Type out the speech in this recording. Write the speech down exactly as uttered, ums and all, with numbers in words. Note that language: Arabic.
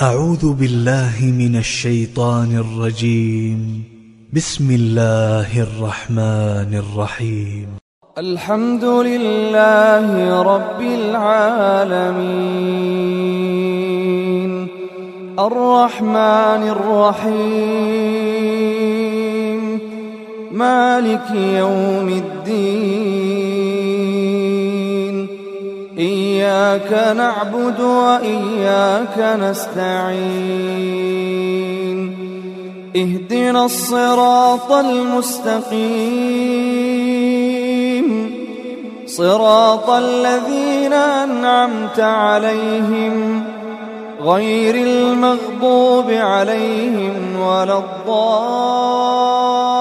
أعوذ بالله من الشيطان الرجيم. بسم الله الرحمن الرحيم. الحمد لله رب العالمين الرحمن الرحيم مالك يوم الدين إياك نعبد وإياك نستعين اهدنا الصراط المستقيم صراط الذين أنعمت عليهم غير المغضوب عليهم ولا الضالين.